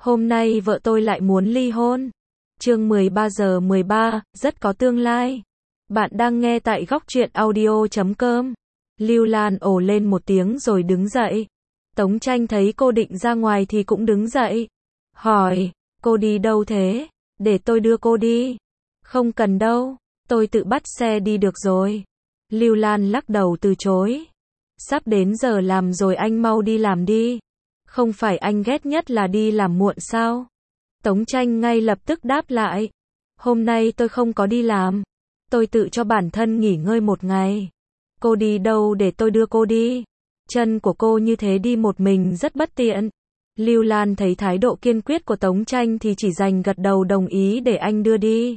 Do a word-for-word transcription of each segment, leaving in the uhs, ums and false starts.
Hôm nay vợ tôi lại muốn ly hôn. Chương mười ba giờ mười ba, rất có tương lai. Bạn đang nghe tại góc truyện audio chấm com. Lưu Lan ồ lên một tiếng rồi đứng dậy. Tống Tranh thấy cô định ra ngoài thì cũng đứng dậy. Hỏi, cô đi đâu thế? Để tôi đưa cô đi. Không cần đâu, tôi tự bắt xe đi được rồi. Lưu Lan lắc đầu từ chối. Sắp đến giờ làm rồi, anh mau đi làm đi. Không phải anh ghét nhất là đi làm muộn sao? Tống Tranh ngay lập tức đáp lại. Hôm nay tôi không có đi làm. Tôi tự cho bản thân nghỉ ngơi một ngày. Cô đi đâu để tôi đưa cô đi? Chân của cô như thế đi một mình rất bất tiện. Lưu Lan thấy thái độ kiên quyết của Tống Tranh thì chỉ đành gật đầu đồng ý để anh đưa đi.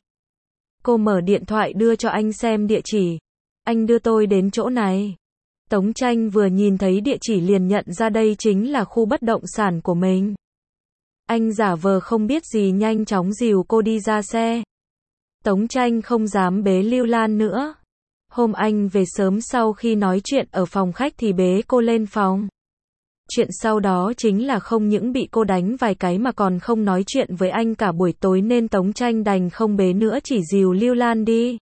Cô mở điện thoại đưa cho anh xem địa chỉ. Anh đưa tôi đến chỗ này. Tống Tranh vừa nhìn thấy địa chỉ liền nhận ra đây chính là khu bất động sản của mình. Anh giả vờ không biết gì nhanh chóng dìu cô đi ra xe. Tống Tranh không dám bế Lưu Lan nữa. Hôm anh về sớm sau khi nói chuyện ở phòng khách thì bế cô lên phòng. Chuyện sau đó chính là không những bị cô đánh vài cái mà còn không nói chuyện với anh cả buổi tối nên Tống Tranh đành không bế nữa, chỉ dìu Lưu Lan đi.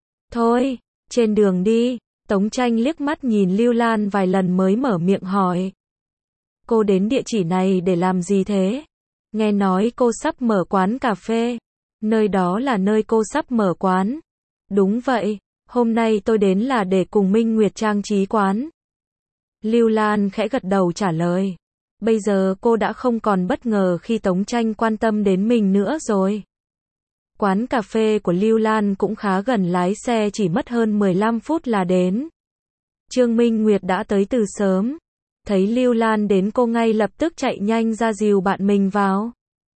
Thôi, trên đường đi. Tống Tranh liếc mắt nhìn Lưu Lan vài lần mới mở miệng hỏi. Cô đến địa chỉ này để làm gì thế? Nghe nói cô sắp mở quán cà phê. Nơi đó là nơi cô sắp mở quán. Đúng vậy, hôm nay tôi đến là để cùng Minh Nguyệt trang trí quán. Lưu Lan khẽ gật đầu trả lời. Bây giờ cô đã không còn bất ngờ khi Tống Tranh quan tâm đến mình nữa rồi. Quán cà phê của Lưu Lan cũng khá gần, lái xe chỉ mất hơn mười lăm phút là đến. Trương Minh Nguyệt đã tới từ sớm. Thấy Lưu Lan đến cô ngay lập tức chạy nhanh ra dìu bạn mình vào.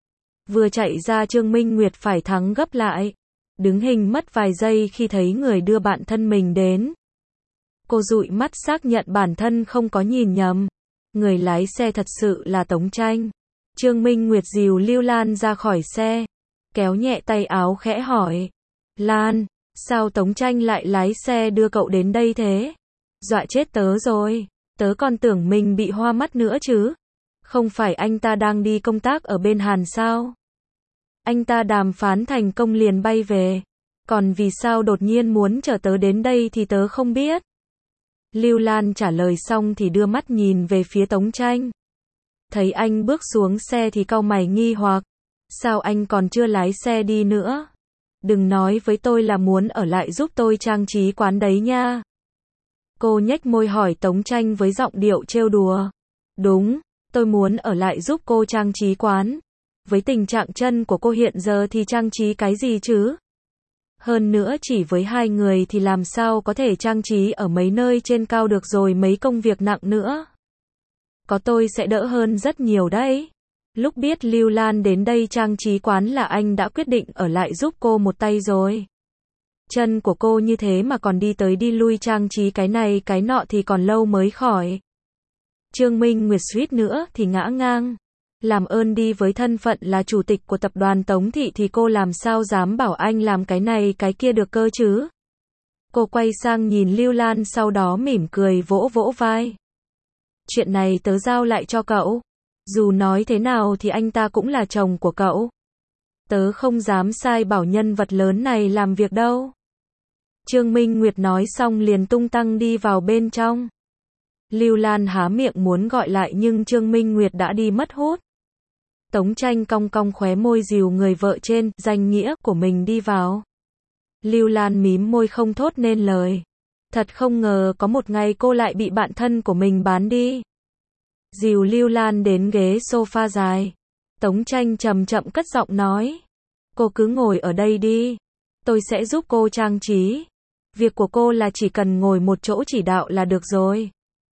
Vừa chạy ra Trương Minh Nguyệt phải thắng gấp lại. Đứng hình mất vài giây khi thấy người đưa bạn thân mình đến. Cô dụi mắt xác nhận bản thân không có nhìn nhầm. Người lái xe thật sự là Tống Tranh. Trương Minh Nguyệt dìu Lưu Lan ra khỏi xe. Kéo nhẹ tay áo khẽ hỏi. Lan, sao Tống Tranh lại lái xe đưa cậu đến đây thế? Dọa chết tớ rồi. Tớ còn tưởng mình bị hoa mắt nữa chứ. Không phải anh ta đang đi công tác ở bên Hàn sao? Anh ta đàm phán thành công liền bay về. Còn vì sao đột nhiên muốn chở tớ đến đây thì tớ không biết. Lưu Lan trả lời xong thì đưa mắt nhìn về phía Tống Tranh. Thấy anh bước xuống xe thì cau mày nghi hoặc. Sao anh còn chưa lái xe đi nữa? Đừng nói với tôi là muốn ở lại giúp tôi trang trí quán đấy nha. Cô nhếch môi hỏi Tống Tranh với giọng điệu trêu đùa. Đúng, tôi muốn ở lại giúp cô trang trí quán. Với tình trạng chân của cô hiện giờ thì trang trí cái gì chứ? Hơn nữa chỉ với hai người thì làm sao có thể trang trí ở mấy nơi trên cao được, rồi mấy công việc nặng nữa. Có tôi sẽ đỡ hơn rất nhiều đấy. Lúc biết Lưu Lan đến đây trang trí quán là anh đã quyết định ở lại giúp cô một tay rồi. Chân của cô như thế mà còn đi tới đi lui trang trí cái này cái nọ thì còn lâu mới khỏi. Trương Minh Nguyệt suýt nữa thì ngã ngang. Làm ơn đi, với thân phận là chủ tịch của tập đoàn Tống Thị thì cô làm sao dám bảo anh làm cái này cái kia được cơ chứ? Cô quay sang nhìn Lưu Lan sau đó mỉm cười vỗ vỗ vai. Chuyện này tớ giao lại cho cậu. Dù nói thế nào thì anh ta cũng là chồng của cậu. Tớ không dám sai bảo nhân vật lớn này làm việc đâu. Trương Minh Nguyệt nói xong liền tung tăng đi vào bên trong. Lưu Lan há miệng muốn gọi lại nhưng Trương Minh Nguyệt đã đi mất hút. Tống Tranh cong cong khóe môi dìu người vợ trên danh nghĩa của mình đi vào. Lưu Lan mím môi không thốt nên lời. Thật không ngờ có một ngày cô lại bị bạn thân của mình bán đi. Dìu Lưu Lan đến ghế sofa dài. Tống Tranh chậm chậm cất giọng nói. Cô cứ ngồi ở đây đi. Tôi sẽ giúp cô trang trí. Việc của cô là chỉ cần ngồi một chỗ chỉ đạo là được rồi.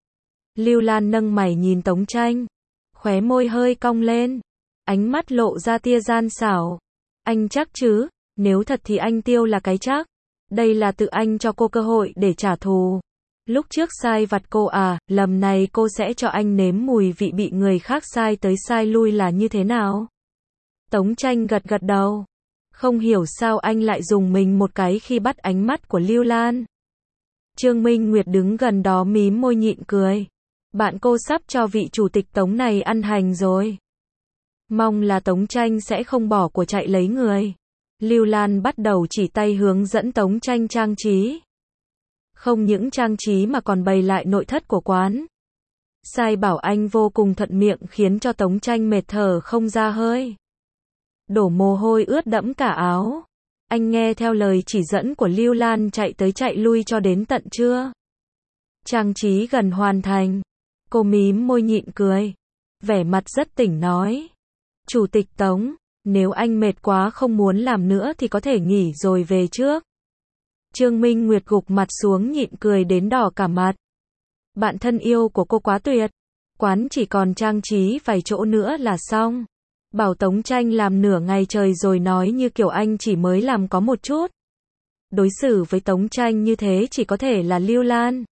Lưu Lan nâng mày nhìn Tống Tranh. Khóe môi hơi cong lên. Ánh mắt lộ ra tia gian xảo. Anh chắc chứ? Nếu thật thì anh tiêu là cái chắc. Đây là tự anh cho cô cơ hội để trả thù. Lúc trước sai vặt cô à, lần này cô sẽ cho anh nếm mùi vị bị người khác sai tới sai lui là như thế nào? Tống Tranh gật gật đầu. Không hiểu sao anh lại dùng mình một cái khi bắt ánh mắt của Lưu Lan. Trương Minh Nguyệt đứng gần đó mím môi nhịn cười. Bạn cô sắp cho vị chủ tịch Tống này ăn hành rồi. Mong là Tống Tranh sẽ không bỏ của chạy lấy người. Lưu Lan bắt đầu chỉ tay hướng dẫn Tống Tranh trang trí. Không những trang trí mà còn bày lại nội thất của quán. Sai bảo anh vô cùng thuận miệng khiến cho Tống Tranh mệt thở không ra hơi. Đổ mồ hôi ướt đẫm cả áo. Anh nghe theo lời chỉ dẫn của Lưu Lan chạy tới chạy lui cho đến tận trưa. Trang trí gần hoàn thành. Cô mím môi nhịn cười. Vẻ mặt rất tỉnh nói. Chủ tịch Tống, nếu anh mệt quá không muốn làm nữa thì có thể nghỉ rồi về trước. Trương Minh Nguyệt gục mặt xuống nhịn cười đến đỏ cả mặt. Bạn thân yêu của cô quá tuyệt. Quán chỉ còn trang trí vài chỗ nữa là xong. Bảo Tống Tranh làm nửa ngày trời rồi nói như kiểu anh chỉ mới làm có một chút. Đối xử với Tống Tranh như thế chỉ có thể là Lưu Lan.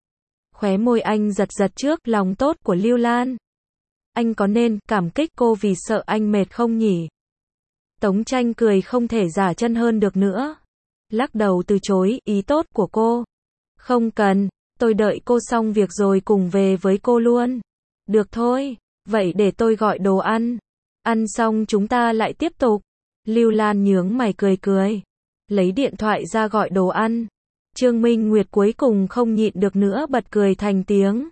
Khóe môi anh giật giật trước lòng tốt của Lưu Lan. Anh có nên cảm kích cô vì sợ anh mệt không nhỉ? Tống Tranh cười không thể giả chân hơn được nữa. Lắc đầu từ chối ý tốt của cô. Không cần, tôi đợi cô xong việc rồi cùng về với cô luôn. Được thôi, vậy để tôi gọi đồ ăn. Ăn xong chúng ta lại tiếp tục. Lưu Lan nhướng mày cười cười. Lấy điện thoại ra gọi đồ ăn. Trương Minh Nguyệt cuối cùng không nhịn được nữa bật cười thành tiếng.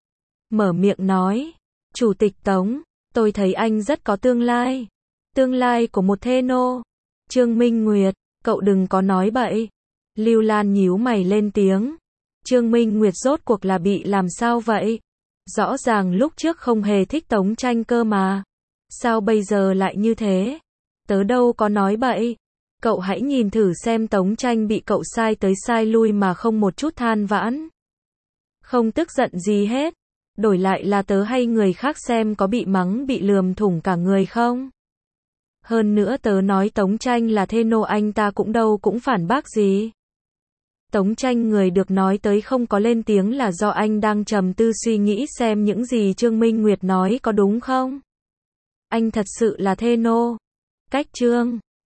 Mở miệng nói. Chủ tịch Tống, tôi thấy anh rất có tương lai. Tương lai của một thê nô. Trương Minh Nguyệt, cậu đừng có nói bậy. Lưu Lan nhíu mày lên tiếng. Trương Minh Nguyệt rốt cuộc là bị làm sao vậy? Rõ ràng lúc trước không hề thích Tống Tranh cơ mà. Sao bây giờ lại như thế? Tớ đâu có nói bậy. Cậu hãy nhìn thử xem Tống Tranh bị cậu sai tới sai lui mà không một chút than vãn. Không tức giận gì hết. Đổi lại là tớ hay người khác xem có bị mắng bị lườm thủng cả người không? Hơn nữa tớ nói Tống Tranh là thê nô anh ta cũng đâu cũng phản bác gì. Tống Tranh người được nói tới không có lên tiếng là do anh đang trầm tư suy nghĩ xem những gì Trương Minh Nguyệt nói có đúng không? Anh thật sự là thê nô. Cách Trương